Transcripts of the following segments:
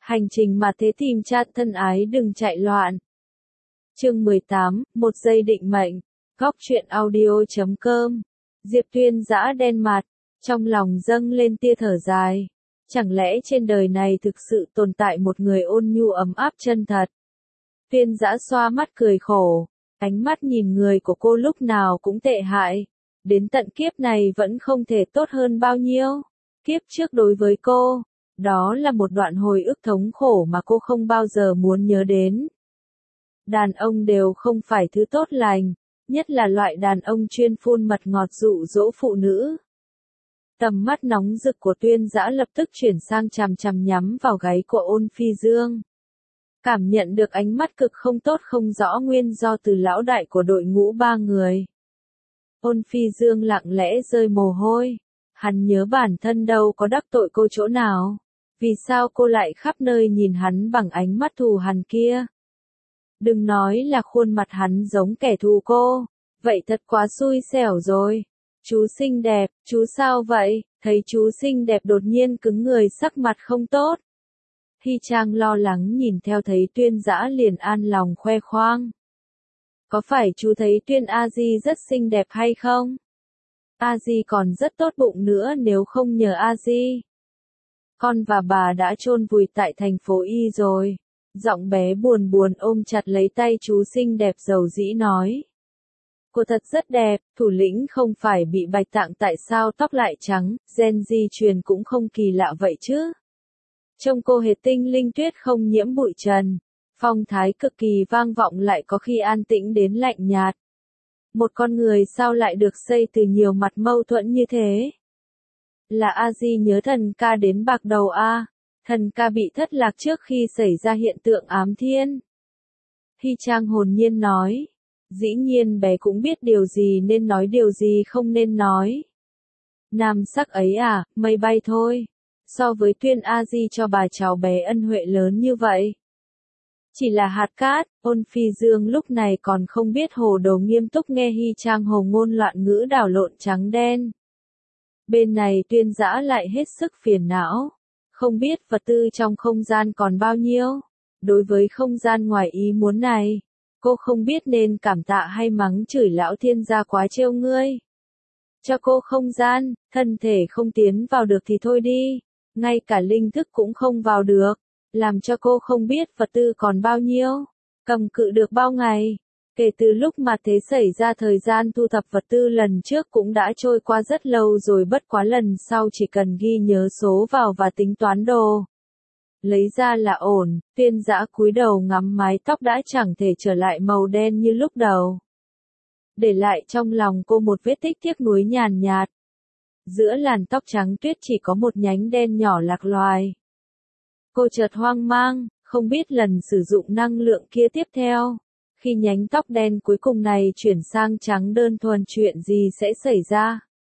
Hành trình mà thế tìm cha thân ái đừng chạy loạn. Chương 18, một giây định mệnh. Góc truyện audio.com. Diệp Tuyên giã đen mặt, trong lòng dâng lên tia thở dài. Chẳng lẽ trên đời này thực sự tồn tại một người ôn nhu ấm áp chân thật? Tuyên giã xoa mắt cười khổ, ánh mắt nhìn người của cô lúc nào cũng tệ hại. Đến tận kiếp này vẫn không thể tốt hơn bao nhiêu. Kiếp trước đối với cô, đó là một đoạn hồi ức thống khổ mà cô không bao giờ muốn nhớ đến. Đàn ông đều không phải thứ tốt lành, nhất là loại đàn ông chuyên phun mật ngọt dụ dỗ phụ nữ. Tầm mắt nóng rực của Tuyên giã lập tức chuyển sang chằm chằm nhắm vào gáy của Ôn Phi Dương. Cảm nhận được ánh mắt cực không tốt không rõ nguyên do từ lão đại của đội ngũ ba người. Ôn Phi Dương lặng lẽ rơi mồ hôi. Hắn nhớ bản thân đâu có đắc tội cô chỗ nào. Vì sao cô lại khắp nơi nhìn hắn bằng ánh mắt thù hằn kia? Đừng nói là khuôn mặt hắn giống kẻ thù cô. Vậy thật quá xui xẻo rồi. Chú xinh đẹp, chú sao vậy? Thấy chú xinh đẹp đột nhiên cứng người sắc mặt không tốt. Hy Trang lo lắng nhìn theo thấy Tuyên giã liền an lòng khoe khoang. Có phải chú thấy Tuyên A Di rất xinh đẹp hay không? A Di còn rất tốt bụng nữa nếu không nhờ A Di. Con và bà đã chôn vùi tại thành phố Y rồi. Giọng bé buồn buồn ôm chặt lấy tay chú xinh đẹp dầu dĩ nói. Cô thật rất đẹp, thủ lĩnh không phải bị bạch tạng tại sao tóc lại trắng, gen di truyền cũng không kỳ lạ vậy chứ. Trông cô hệt tinh linh tuyết không nhiễm bụi trần. Phong thái cực kỳ vang vọng lại có khi an tĩnh đến lạnh nhạt. Một con người sao lại được xây từ nhiều mặt mâu thuẫn như thế? Là A Di nhớ thần ca đến bạc đầu a? Thần ca bị thất lạc trước khi xảy ra hiện tượng ám thiên. Hy Trang hồn nhiên nói. Dĩ nhiên bé cũng biết điều gì nên nói điều gì không nên nói. Nam sắc ấy à, mây bay thôi. So với Tuyên A Di cho bà cháu bé ân huệ lớn như vậy. Chỉ là hạt cát, Ôn Phi Dương lúc này còn không biết hồ đồ nghiêm túc nghe Hy Trang hồ ngôn loạn ngữ đảo lộn trắng đen. Bên này Tuyên giã lại hết sức phiền não. Không biết vật tư trong không gian còn bao nhiêu. Đối với không gian ngoài ý muốn này, cô không biết nên cảm tạ hay mắng chửi lão thiên gia quá trêu ngươi. Cho cô không gian, thân thể không tiến vào được thì thôi đi. Ngay cả linh thức cũng không vào được. Làm cho cô không biết vật tư còn bao nhiêu. Cầm cự được bao ngày. Kể từ lúc mà thế xảy ra thời gian thu thập vật tư lần trước cũng đã trôi qua rất lâu rồi, bất quá lần sau chỉ cần ghi nhớ số vào và tính toán đồ. Lấy ra là ổn. Tuyên giã cúi đầu ngắm mái tóc đã chẳng thể trở lại màu đen như lúc đầu. Để lại trong lòng cô một vết tích tiếc nuối nhàn nhạt. Giữa làn tóc trắng tuyết chỉ có một nhánh đen nhỏ lạc loài. Cô chợt hoang mang, không biết lần sử dụng năng lượng kia tiếp theo. Khi nhánh tóc đen cuối cùng này chuyển sang trắng đơn thuần chuyện gì sẽ xảy ra?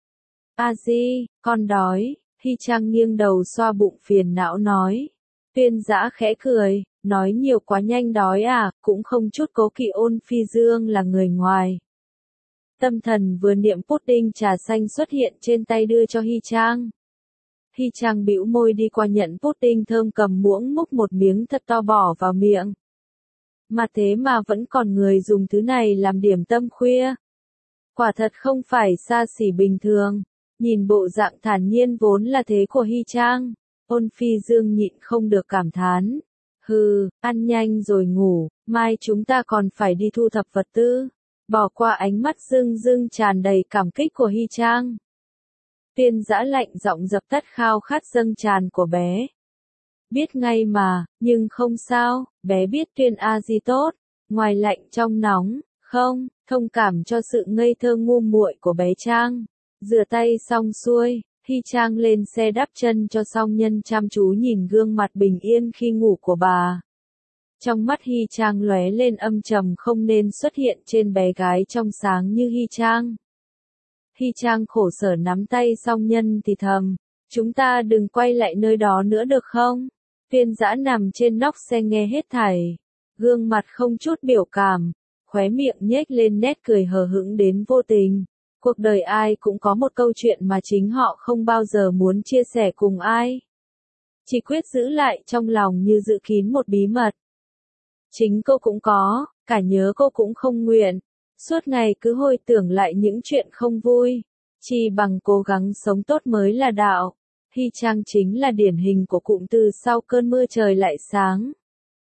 A Di, con đói. Hy Trang nghiêng đầu xoa bụng phiền não nói. Tuyên giã khẽ cười, nói nhiều quá nhanh đói à, cũng không chút cố kỵ. Ôn Phi Dương là người ngoài. Tâm thần vừa niệm pudding trà xanh xuất hiện trên tay đưa cho Hy Trang. Hy Trang bĩu môi đi qua nhận pudding thơm cầm muỗng múc một miếng thật to bỏ vào miệng. Mà thế mà vẫn còn người dùng thứ này làm điểm tâm khuya. Quả thật không phải xa xỉ bình thường. Nhìn bộ dạng thản nhiên vốn là thế của Hy Trang, Ôn Phi Dương nhịn không được cảm thán. Hừ, ăn nhanh rồi ngủ, mai chúng ta còn phải đi thu thập vật tư. Bỏ qua ánh mắt rưng rưng tràn đầy cảm kích của Hy Trang. Tuyên giã lạnh giọng dập tắt khao khát dâng tràn của bé. Biết ngay mà, nhưng không sao, bé biết Tuyên A Di tốt, ngoài lạnh trong nóng, không, thông cảm cho sự ngây thơ ngu muội của bé Trang. Rửa tay xong xuôi, Hy Trang lên xe đắp chân cho xong nhân chăm chú nhìn gương mặt bình yên khi ngủ của bà. Trong mắt Hy Trang lóe lên âm trầm không nên xuất hiện trên bé gái trong sáng như Hy Trang. Hy Trang khổ sở nắm tay song nhân thì thầm, chúng ta đừng quay lại nơi đó nữa được không? Tuyên giã nằm trên nóc xe nghe hết thảy, gương mặt không chút biểu cảm, khóe miệng nhếch lên nét cười hờ hững đến vô tình. Cuộc đời ai cũng có một câu chuyện mà chính họ không bao giờ muốn chia sẻ cùng ai. chỉ quyết giữ lại trong lòng như giữ kín một bí mật. Chính cô cũng có, cả nhớ cô cũng không nguyện, suốt ngày cứ hồi tưởng lại những chuyện không vui, chỉ bằng cố gắng sống tốt mới là đạo. Hy Trang chính là điển hình của cụm từ sau cơn mưa trời lại sáng.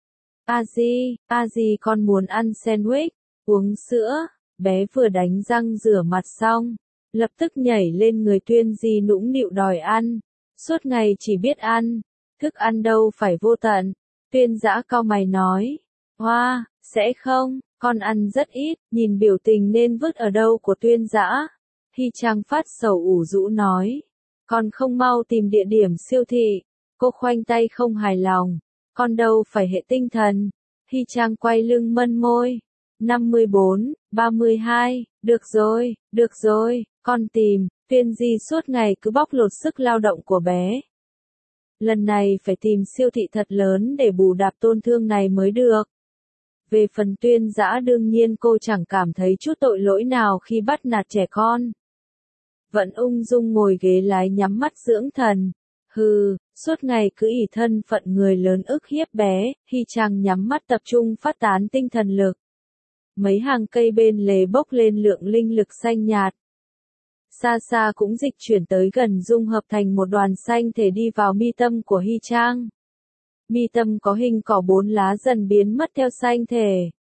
A Di con muốn ăn sandwich, uống sữa, bé vừa đánh răng rửa mặt xong, lập tức nhảy lên người Tuyên Di nũng nịu đòi ăn, suốt ngày chỉ biết ăn, thức ăn đâu phải vô tận. Tuyên Dã cau mày nói, hoa, sẽ không, con ăn rất ít, nhìn biểu tình nên vứt ở đâu của Tuyên Dã. Hy Trang phát sầu ủ rũ nói, con không mau tìm địa điểm siêu thị, cô khoanh tay không hài lòng, con đâu phải hệ tinh thần. Hy Trang quay lưng mân môi, 54, 32, được rồi, con tìm. Tuyên Di suốt ngày cứ bóc lột sức lao động của bé. Lần này phải tìm siêu thị thật lớn để bù đắp tổn thương này mới được. Về phần Tuyên Dã đương nhiên cô chẳng cảm thấy chút tội lỗi nào khi bắt nạt trẻ con. Vẫn ung dung ngồi ghế lái nhắm mắt dưỡng thần. Hừ, suốt ngày cứ ỷ thân phận người lớn ức hiếp bé, Hy Trang nhắm mắt tập trung phát tán tinh thần lực. Mấy hàng cây bên lề bốc lên lượng linh lực xanh nhạt. Xa xa cũng dịch chuyển tới gần dung hợp thành một đoàn xanh thể đi vào mi tâm của Hy Trang. Mi tâm có hình cỏ 4 lá dần biến mất theo xanh thể.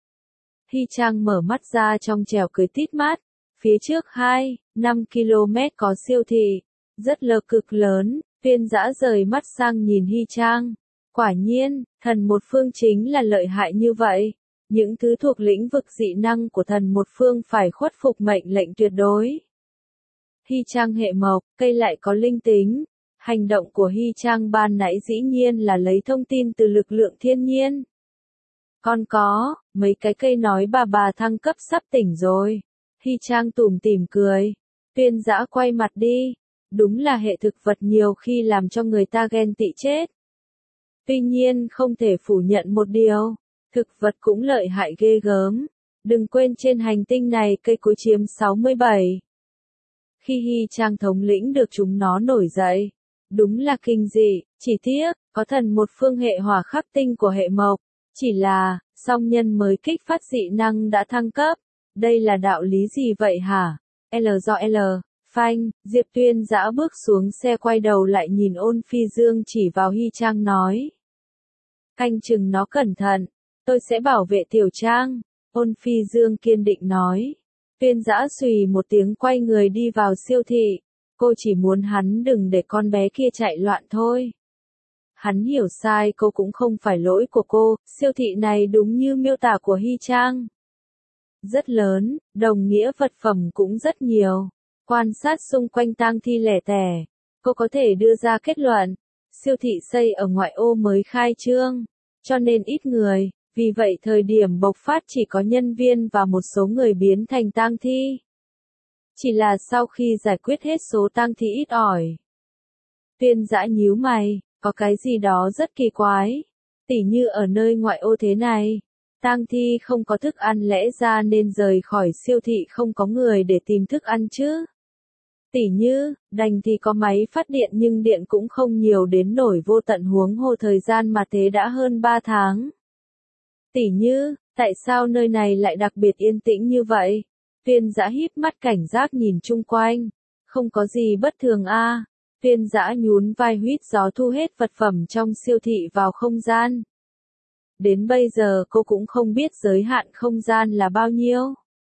Hy Trang mở mắt ra trong trẻo cười tít mắt. Phía trước 5 km có siêu thị, rất lờ cực lớn. Tuyên Dã rời mắt sang nhìn Hy Trang. Quả nhiên, thần một phương chính là lợi hại như vậy. Những thứ thuộc lĩnh vực dị năng của thần một phương phải khuất phục mệnh lệnh tuyệt đối. Hy Trang hệ mộc, cây lại có linh tính. Hành động của Hy Trang ban nãy dĩ nhiên là lấy thông tin từ lực lượng thiên nhiên. Con có, mấy cái cây nói bà thăng cấp sắp tỉnh rồi. Hy Trang tủm tỉm cười. Tuyên Dã quay mặt đi. Đúng là hệ thực vật nhiều khi làm cho người ta ghen tị chết. Tuy nhiên không thể phủ nhận một điều. Thực vật cũng lợi hại ghê gớm. Đừng quên trên hành tinh này cây cối chiếm 67. Khi Hy Trang thống lĩnh được chúng nó nổi dậy. Đúng là kinh dị, chỉ tiếc, có thần một phương hệ hỏa khắc tinh của hệ mộc. Chỉ là, song nhân mới kích phát dị năng đã thăng cấp. Đây là đạo lý gì vậy hả? Phanh, Diệp Tuyên Dã bước xuống xe quay đầu lại nhìn Ôn Phi Dương chỉ vào Hy Trang nói. Canh chừng nó cẩn thận, tôi sẽ bảo vệ Tiểu Trang. Ôn Phi Dương kiên định nói. Tuyên Dã xùy một tiếng quay người đi vào siêu thị. Cô chỉ muốn hắn đừng để con bé kia chạy loạn thôi. Hắn hiểu sai, cô cũng không phải lỗi của cô, siêu thị này đúng như miêu tả của Hy Trang. Rất lớn, đồng nghĩa vật phẩm cũng rất nhiều. Quan sát xung quanh tang thi lẻ tẻ, cô có thể đưa ra kết luận. Siêu thị xây ở ngoại ô mới khai trương, cho nên ít người, vì vậy thời điểm bộc phát chỉ có nhân viên và một số người biến thành tang thi. Chỉ là sau khi giải quyết hết số tang thi ít ỏi. Tuyên Dã nhíu mày, có cái gì đó rất kỳ quái. Tỉ như ở nơi ngoại ô thế này, tang thi không có thức ăn lẽ ra nên rời khỏi siêu thị không có người để tìm thức ăn chứ. Tỉ như, đành thì có máy phát điện nhưng điện cũng không nhiều đến nổi vô tận huống hồ thời gian mà thế đã hơn 3 tháng. Tỉ như, tại sao nơi này lại đặc biệt yên tĩnh như vậy? Tuyên Dã híp mắt cảnh giác nhìn chung quanh. Không có gì bất thường a. Tuyên Dã nhún vai huýt gió thu hết vật phẩm trong siêu thị vào không gian. Đến bây giờ cô cũng không biết giới hạn không gian là bao nhiêu.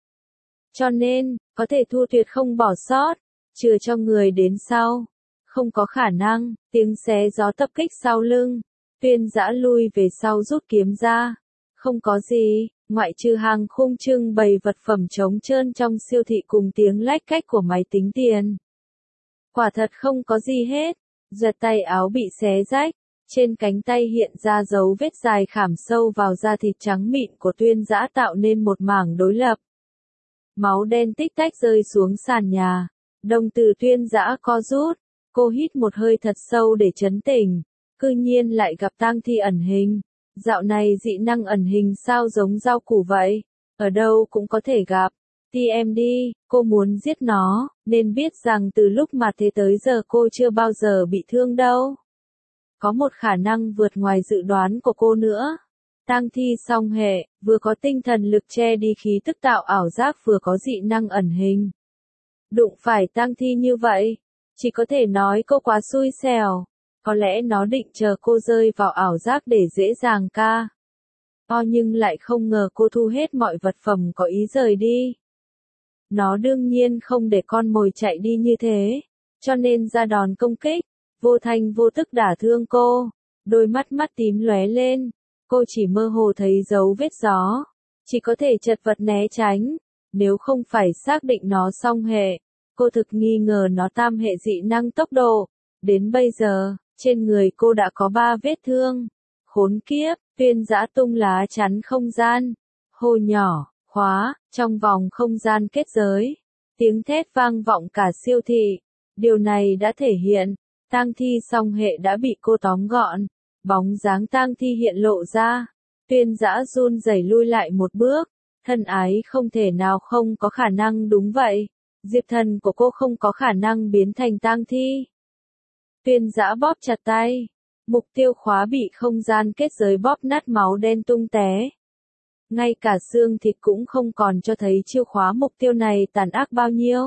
Cho nên, có thể thu tuyệt không bỏ sót, chừa cho người đến sau. Không có khả năng, tiếng xé gió tập kích sau lưng. Tuyên Dã lui về sau rút kiếm ra. Không có gì, ngoại trừ hàng khung trưng bày vật phẩm trống trơn trong siêu thị cùng tiếng lách cách của máy tính tiền. Quả thật không có gì hết. Giật tay áo bị xé rách. Trên cánh tay hiện ra dấu vết dài khảm sâu vào da thịt trắng mịn của Tuyên Dã tạo nên một mảng đối lập. Máu đen tích tách rơi xuống sàn nhà. Đồng tử Tuyên Dã co rút. Cô hít một hơi thật sâu để trấn tĩnh. Cư nhiên lại gặp tang thi ẩn hình. Dạo này dị năng ẩn hình sao giống rau củ vậy? Ở đâu cũng có thể gặp. TMD, cô muốn giết nó, nên biết rằng từ lúc mà thế tới giờ cô chưa bao giờ bị thương đâu. có một khả năng vượt ngoài dự đoán của cô nữa. Tang thi song hệ, vừa có tinh thần lực che đi khí tức tạo ảo giác vừa có dị năng ẩn hình. Đụng phải tang thi như vậy, chỉ có thể nói cô quá xui xẻo. Có lẽ nó định chờ cô rơi vào ảo giác để dễ dàng ca. Nhưng lại không ngờ cô thu hết mọi vật phẩm có ý rời đi. Nó đương nhiên không để con mồi chạy đi như thế, cho nên ra đòn công kích, vô thanh vô tức đả thương cô. Đôi mắt tím lóe lên, cô chỉ mơ hồ thấy dấu vết gió, chỉ có thể chật vật né tránh. Nếu không phải xác định nó song hệ, cô thực nghi ngờ nó tam hệ dị năng tốc độ. Đến bây giờ, trên người cô đã có 3 vết thương. Khốn kiếp, Tuyên Dã tung lá chắn không gian. Hô nhỏ, khóa, trong vòng không gian kết giới. Tiếng thét vang vọng cả siêu thị. Điều này đã thể hiện, tang thi song hệ đã bị cô tóm gọn. Bóng dáng tang thi hiện lộ ra. Tuyên Dã run rẩy lui lại một bước. Thân ái không thể nào không có khả năng đúng vậy. Diệp Thần của cô không có khả năng biến thành tang thi. Tuyên Dã bóp chặt tay. Mục tiêu khóa bị không gian kết giới bóp nát, máu đen tung té. Ngay cả xương thịt cũng không còn cho thấy chiêu khóa mục tiêu này tàn ác bao nhiêu.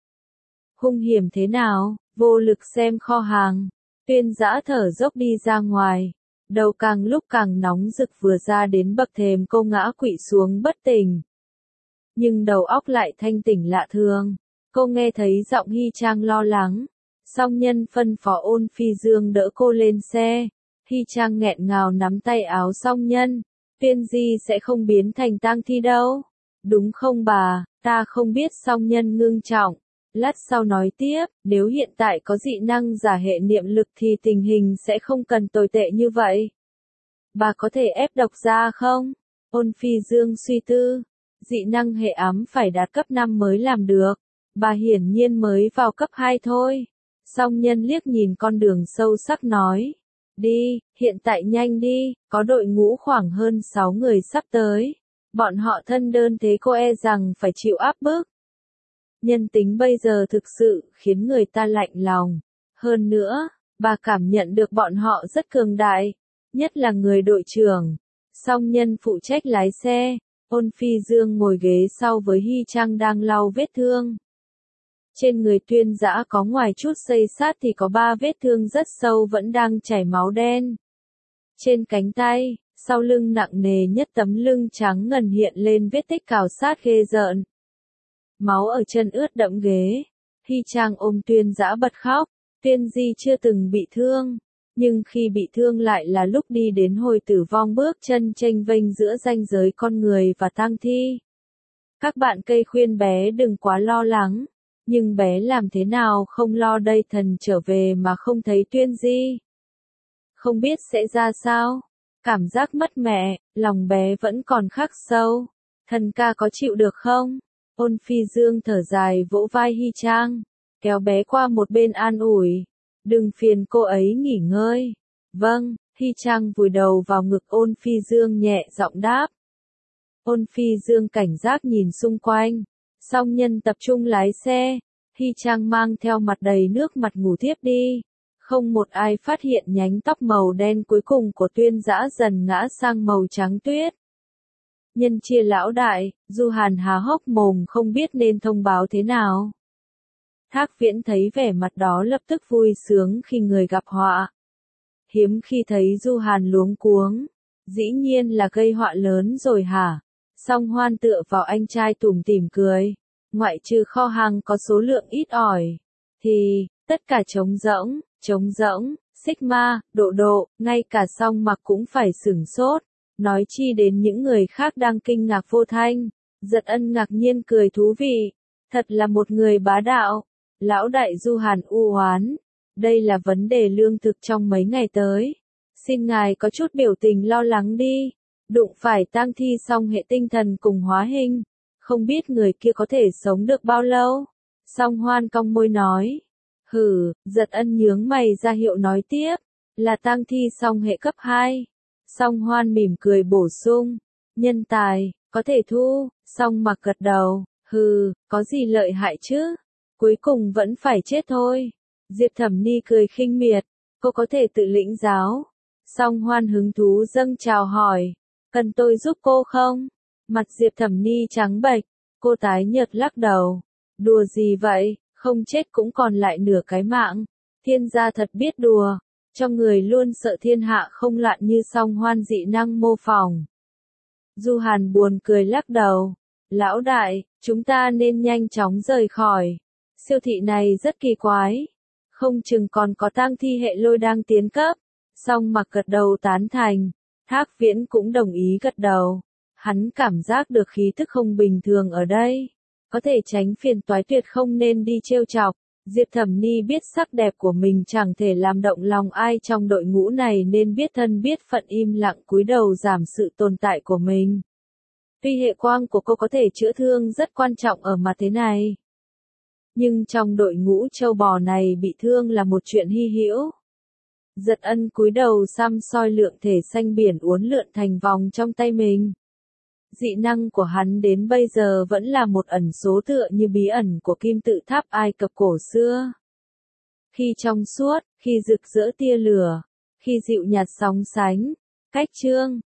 Hung hiểm thế nào, vô lực xem kho hàng. Tuyên Dã thở dốc đi ra ngoài. Đầu càng lúc càng nóng rực, vừa ra đến bậc thềm cô ngã quỵ xuống bất tỉnh. Nhưng đầu óc lại thanh tỉnh lạ thường. Cô nghe thấy giọng Hy Trang lo lắng. Song Nhân phân phó Ôn Phi Dương đỡ cô lên xe. Hy Trang nghẹn ngào nắm tay áo Song Nhân. Tuyên Di sẽ không biến thành tang thi đâu. Đúng không bà, ta không biết. Song Nhân ngưng trọng. Lát sau nói tiếp, nếu hiện tại có dị năng giả hệ niệm lực thì tình hình sẽ không cần tồi tệ như vậy. Bà có thể ép độc ra không? Ôn Phi Dương suy tư. Dị năng hệ ám phải đạt cấp 5 mới làm được. Bà hiển nhiên mới vào cấp 2 thôi. Song Nhân liếc nhìn con đường sâu sắc nói. Đi, hiện tại nhanh đi, có đội ngũ khoảng hơn 6 người sắp tới. Bọn họ thân đơn thế, cô e rằng phải chịu áp bức. Nhân tính bây giờ thực sự khiến người ta lạnh lòng. Hơn nữa, bà cảm nhận được bọn họ rất cường đại, nhất là người đội trưởng. Song Nhân phụ trách lái xe, Ôn Phi Dương ngồi ghế sau với Hy Trang đang lau vết thương. Trên người Tuyên Dã có ngoài chút xây sát thì có 3 vết thương rất sâu vẫn đang chảy máu đen. Trên cánh tay, sau lưng nặng nề nhất tấm lưng trắng ngần hiện lên vết tích cào sát ghê rợn. Máu ở chân ướt đẫm ghế. Hy Trang ôm Tuyên Dã bật khóc. Tuyên Di chưa từng bị thương, nhưng khi bị thương lại là lúc đi đến hồi tử vong, bước chân chênh vênh giữa ranh giới con người và tang thi. Các bạn cây khuyên bé đừng quá lo lắng, nhưng bé làm thế nào không lo đây, thần trở về mà không thấy Tuyên Di. Không biết sẽ ra sao. Cảm giác mất mẹ, lòng bé vẫn còn khắc sâu. Thần ca có chịu được không? Ôn Phi Dương thở dài vỗ vai Hy Trang, kéo bé qua một bên an ủi. Đừng phiền cô ấy nghỉ ngơi. Vâng, Hy Trang vùi đầu vào ngực Ôn Phi Dương nhẹ giọng đáp. Ôn Phi Dương cảnh giác nhìn xung quanh. Song Nhân tập trung lái xe. Hy Trang mang theo mặt đầy nước mặt ngủ thiếp đi. Không một ai phát hiện nhánh tóc màu đen cuối cùng của Tuyên Dã dần ngã sang màu trắng tuyết. Nhân chia lão đại, Du Hàn há hốc mồm không biết nên thông báo thế nào. Thác Viễn thấy vẻ mặt đó lập tức vui sướng khi người gặp họa. Hiếm khi thấy Du Hàn luống cuống. Dĩ nhiên là gây họa lớn rồi hả? Song Hoan tựa vào anh trai tủm tỉm cười. Ngoại trừ kho hàng có số lượng ít ỏi, thì tất cả trống rỗng, Sigma, Độ, ngay cả Song Mặc cũng phải sửng sốt. Nói chi đến những người khác đang kinh ngạc vô thanh. Giật Ân ngạc nhiên cười thú vị. Thật là một người bá đạo. Lão đại Du Hàn u oán. Đây là vấn đề lương thực trong mấy ngày tới. Xin ngài có chút biểu tình lo lắng đi. Đụng phải tang thi song hệ tinh thần cùng hóa hình. Không biết người kia có thể sống được bao lâu. Song Hoan cong môi nói. Hử, Giật Ân nhướng mày ra hiệu nói tiếp. Là tang thi song hệ cấp 2. Song Hoan mỉm cười bổ sung. Nhân tài, có thể thu. Song Mặc gật đầu. Hừ, có gì lợi hại chứ? Cuối cùng vẫn phải chết thôi. Diệp Thẩm Ni cười khinh miệt. cô có thể tự lĩnh giáo. Song Hoan hứng thú dâng trào hỏi, cần tôi giúp cô không? Mặt Diệp Thẩm Ni trắng bệch, cô tái nhợt lắc đầu. Đùa gì vậy, không chết cũng còn lại nửa cái mạng. Thiên gia thật biết đùa, trong người luôn sợ thiên hạ không loạn như Song Hoan dị năng mô phỏng. Du Hàn buồn cười lắc đầu, lão đại, chúng ta nên nhanh chóng rời khỏi. Siêu thị này rất kỳ quái, không chừng còn có tang thi hệ lôi đang tiến cấp. Song Mặc gật đầu tán thành, Thác Viễn cũng đồng ý gật đầu. Hắn cảm giác được khí tức không bình thường ở đây. Có thể tránh phiền toái tuyệt không nên đi trêu chọc. Diệp Thẩm Ni biết sắc đẹp của mình chẳng thể làm động lòng ai trong đội ngũ này nên biết thân biết phận im lặng cúi đầu giảm sự tồn tại của mình. Tuy hệ quang của cô có thể chữa thương rất quan trọng ở mặt thế này. Nhưng trong đội ngũ châu bò này bị thương là một chuyện hy hữu. Giật Ân cúi đầu xăm soi lượng thể xanh biển uốn lượn thành vòng trong tay mình. Dị năng của hắn đến bây giờ vẫn là một ẩn số tựa như bí ẩn của kim tự tháp Ai Cập cổ xưa. Khi trong suốt, khi rực rỡ tia lửa, khi dịu nhạt sóng sánh. Cách chương